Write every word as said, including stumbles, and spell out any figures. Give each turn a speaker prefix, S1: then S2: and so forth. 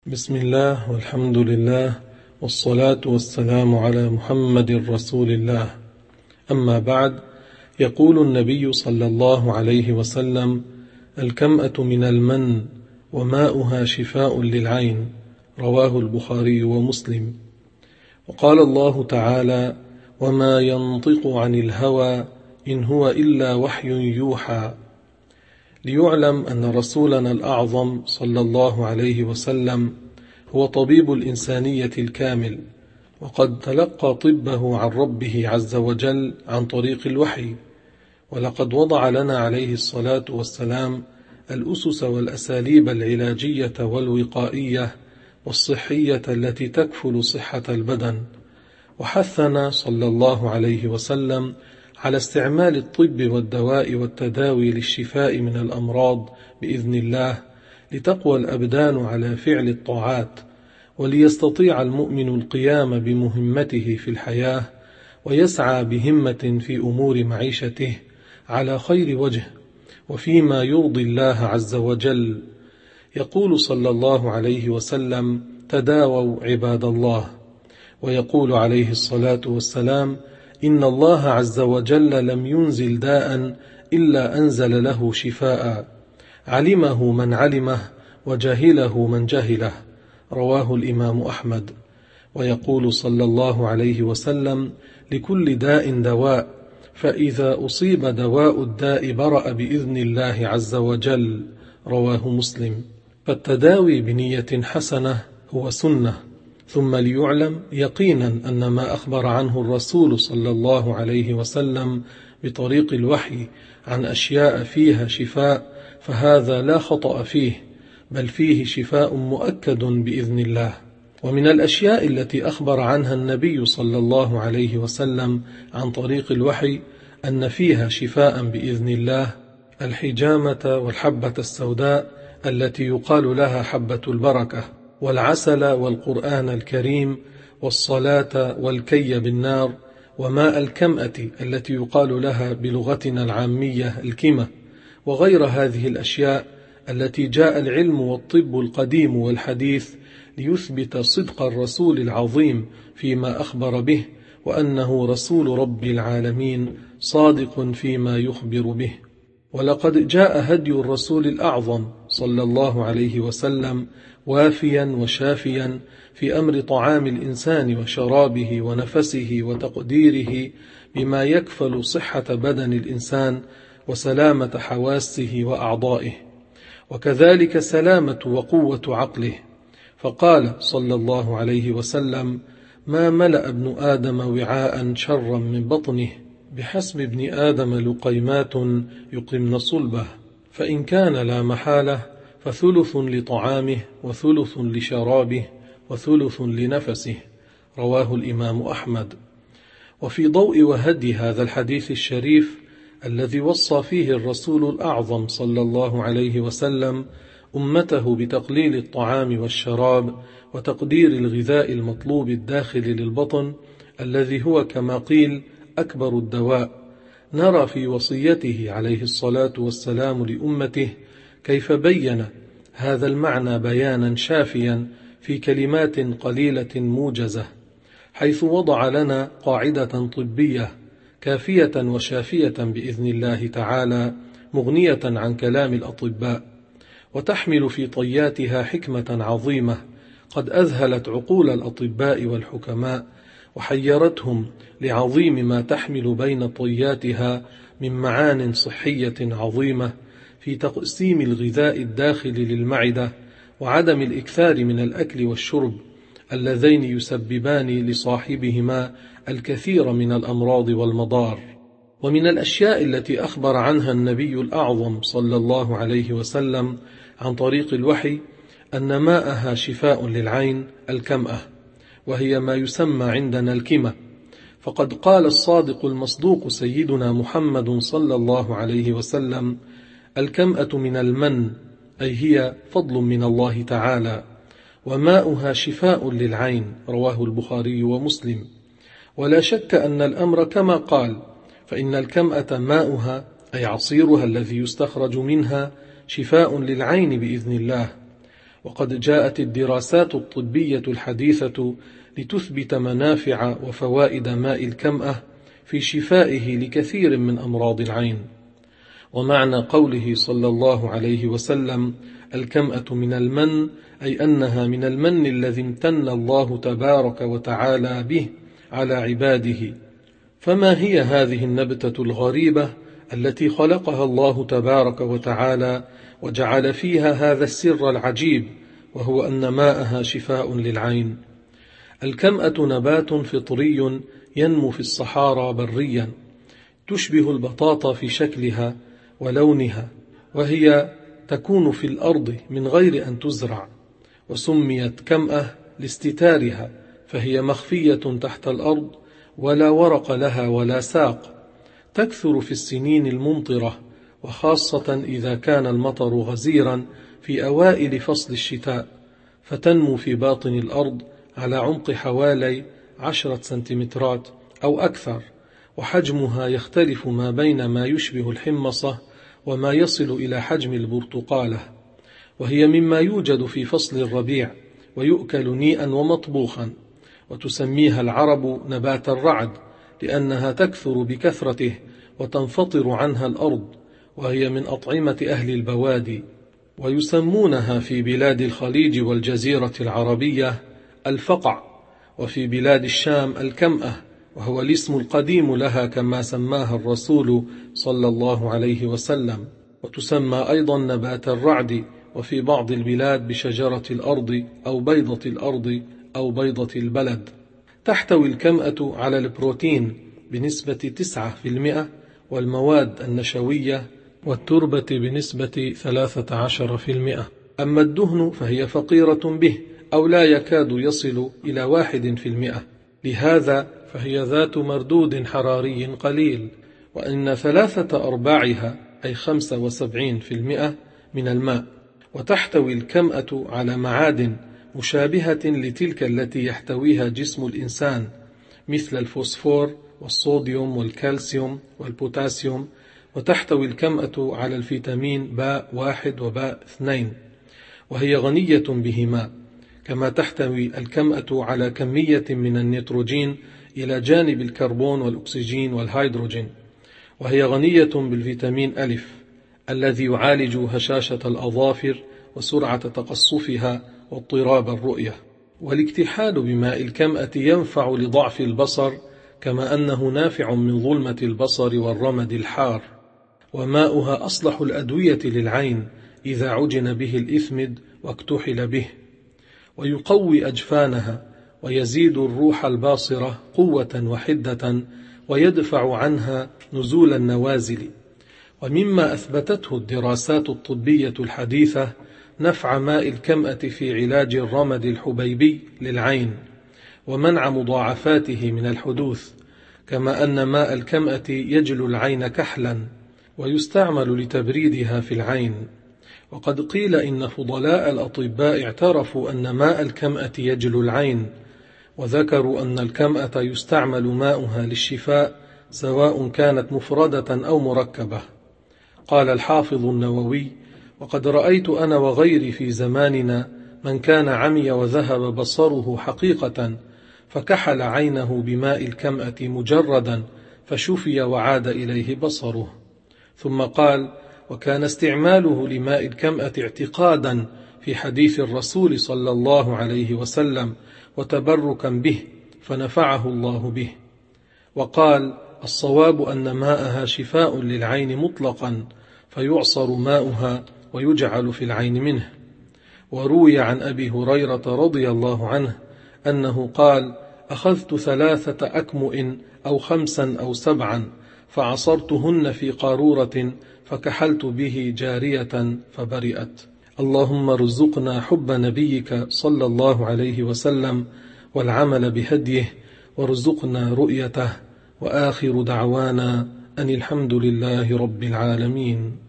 S1: بسم الله والحمد لله والصلاة والسلام على محمد رسول الله. أما بعد، يقول النبي صلى الله عليه وسلم: الكمأة من المن وماؤها شفاء للعين، رواه البخاري ومسلم. وقال الله تعالى: وما ينطق عن الهوى إن هو إلا وحي يوحى. ليعلم أن رسولنا الأعظم صلى الله عليه وسلم هو طبيب الإنسانية الكامل، وقد تلقى طبه عن ربه عز وجل عن طريق الوحي، ولقد وضع لنا عليه الصلاة والسلام الأسس والأساليب العلاجية والوقائية والصحية التي تكفل صحة البدن، وحثنا صلى الله عليه وسلم على استعمال الطب والدواء والتداوي للشفاء من الأمراض بإذن الله، لتقوى الأبدان على فعل الطاعات، وليستطيع المؤمن القيام بمهمته في الحياة، ويسعى بهمة في أمور معيشته على خير وجه وفيما يرضي الله عز وجل. يقول صلى الله عليه وسلم: تداووا عباد الله. ويقول عليه الصلاة والسلام: إن الله عز وجل لم ينزل داء إلا أنزل له شفاء، علمه من علمه وجهله من جهله، رواه الإمام أحمد. ويقول صلى الله عليه وسلم: لكل داء دواء، فإذا أصيب دواء الداء برأ بإذن الله عز وجل، رواه مسلم. فالتداوي بنية حسنة هو سنة. ثم ليعلم يقينا أن ما أخبر عنه الرسول صلى الله عليه وسلم بطريق الوحي عن أشياء فيها شفاء فهذا لا خطأ فيه، بل فيه شفاء مؤكد بإذن الله. ومن الأشياء التي أخبر عنها النبي صلى الله عليه وسلم عن طريق الوحي أن فيها شفاء بإذن الله الحجامة والحبة السوداء التي يقال لها حبة البركة، والعسل والقرآن الكريم، والصلاة والكي بالنار، وماء الكمأة التي يقال لها بلغتنا العامية الكمة، وغير هذه الأشياء التي جاء العلم والطب القديم والحديث ليثبت صدق الرسول العظيم فيما أخبر به، وأنه رسول رب العالمين صادق فيما يخبر به. ولقد جاء هدي الرسول الأعظم صلى الله عليه وسلم وافيا وشافيا في أمر طعام الإنسان وشرابه ونفسه وتقديره بما يكفل صحة بدن الإنسان وسلامة حواسه وأعضائه، وكذلك سلامة وقوة عقله. فقال صلى الله عليه وسلم: ما ملأ ابن آدم وعاء شرا من بطنه، بحسب ابن آدم لقيمات يقمن صلبه، فإن كان لا محالة فثلث لطعامه وثلث لشرابه وثلث لنفسه، رواه الإمام أحمد. وفي ضوء وهدي هذا الحديث الشريف الذي وصى فيه الرسول الأعظم صلى الله عليه وسلم أمته بتقليل الطعام والشراب وتقدير الغذاء المطلوب الداخل للبطن الذي هو كما قيل أكبر الدواء، نرى في وصيته عليه الصلاة والسلام لأمته كيف بين هذا المعنى بيانا شافيا في كلمات قليلة موجزة، حيث وضع لنا قاعدة طبية كافية وشافية بإذن الله تعالى، مغنية عن كلام الأطباء، وتحمل في طياتها حكمة عظيمة قد أذهلت عقول الأطباء والحكماء، وحيرتهم لعظيم ما تحمل بين طياتها من معان صحية عظيمة في تقسيم الغذاء الداخل للمعدة، وعدم الإكثار من الأكل والشرب اللذين يسببان لصاحبهما الكثير من الأمراض والمضار. ومن الأشياء التي أخبر عنها النبي الأعظم صلى الله عليه وسلم عن طريق الوحي أن ماءها شفاء للعين الكمأة، وهي ما يسمى عندنا الكمة. فقد قال الصادق المصدوق سيدنا محمد صلى الله عليه وسلم: الكمأة من المن، أي هي فضل من الله تعالى، وماؤها شفاء للعين، رواه البخاري ومسلم. ولا شك أن الأمر كما قال، فإن الكمأة ماؤها أي عصيرها الذي يستخرج منها شفاء للعين بإذن الله. وقد جاءت الدراسات الطبية الحديثة لتثبت منافع وفوائد ماء الكمأة في شفائه لكثير من أمراض العين. ومعنى قوله صلى الله عليه وسلم الكمأة من المن، أي أنها من المن الذي امتن الله تبارك وتعالى به على عباده. فما هي هذه النبتة الغريبة التي خلقها الله تبارك وتعالى وجعل فيها هذا السر العجيب، وهو أن ماءها شفاء للعين؟ الكمأة نبات فطري ينمو في الصحارى بريا، تشبه البطاطا في شكلها ولونها، وهي تكون في الأرض من غير أن تزرع، وسميت كمأة لاستتارها، فهي مخفية تحت الأرض ولا ورق لها ولا ساق. تكثر في السنين الممطرة، وخاصة إذا كان المطر غزيرا في أوائل فصل الشتاء، فتنمو في باطن الأرض على عمق حوالي عشرة سنتيمترات أو أكثر، وحجمها يختلف ما بين ما يشبه الحمصة وما يصل إلى حجم البرتقالة، وهي مما يوجد في فصل الربيع ويؤكل نيئا ومطبوخا. وتسميها العرب نبات الرعد لأنها تكثر بكثرته وتنفطر عنها الأرض، وهي من أطعمة أهل البوادي. ويسمونها في بلاد الخليج والجزيرة العربية الفقع، وفي بلاد الشام الكمأة، وهو الاسم القديم لها كما سماها الرسول صلى الله عليه وسلم. وتسمى أيضا نبات الرعد، وفي بعض البلاد بشجرة الأرض أو بيضة الأرض أو بيضة البلد. تحتوي الكمأة على البروتين بنسبة تسعة في المئة، والمواد النشوية والتربة بنسبة ثلاثة عشر في المئة. أما الدهن فهي فقيرة به، أو لا يكاد يصل إلى واحد في المئة، لهذا فهي ذات مردود حراري قليل. وإن ثلاثة أرباعها أي خمسة وسبعين في المئة من الماء. وتحتوي الكمأة على معادن مشابهة لتلك التي يحتويها جسم الإنسان، مثل الفوسفور والصوديوم والكالسيوم والبوتاسيوم. وتحتوي الكمأة على الفيتامين باء واحد وباء اثنين، وهي غنية بهما. كما تحتوي الكمأة على كمية من النيتروجين إلى جانب الكربون والأكسجين والهيدروجين، وهي غنية بالفيتامين ألف الذي يعالج هشاشة الأظافر وسرعة تقصفها واضطراب الرؤية. والاكتحال بماء الكمأة ينفع لضعف البصر، كما أنه نافع من ظلمة البصر والرمد الحار. وماؤها أصلح الأدوية للعين إذا عجن به الإثمد واكتحل به، ويقوي أجفانها، ويزيد الروح الباصرة قوة وحدة، ويدفع عنها نزول النوازل. ومما أثبتته الدراسات الطبية الحديثة نفع ماء الكمأة في علاج الرمد الحبيبي للعين ومنع مضاعفاته من الحدوث، كما أن ماء الكمأة يجلو العين كحلا، ويستعمل لتبريدها في العين. وقد قيل إن فضلاء الأطباء اعترفوا أن ماء الكمأة يجلو العين، وذكروا أن الكمأة يستعمل ماؤها للشفاء سواء كانت مفردة أو مركبة. قال الحافظ النووي: وقد رأيت أنا وغيري في زماننا من كان عمي وذهب بصره حقيقة، فكحل عينه بماء الكمأة مجردا فشفي وعاد إليه بصره. ثم قال: وكان استعماله لماء الكمأة اعتقادا في حديث الرسول صلى الله عليه وسلم وتبركا به، فنفعه الله به. وقال: الصواب أن ماءها شفاء للعين مطلقا، فيعصر ماؤها ويجعل في العين منه. وروي عن أبي هريرة رضي الله عنه أنه قال: أخذت ثلاثة أكمؤ أو خمسا أو سبعا، فعصرتهن في قارورة، فكحلت به جارية فبرئت. اللهم رزقنا حب نبيك صلى الله عليه وسلم والعمل بهديه، وارزقنا رؤيته. وآخر دعوانا أن الحمد لله رب العالمين.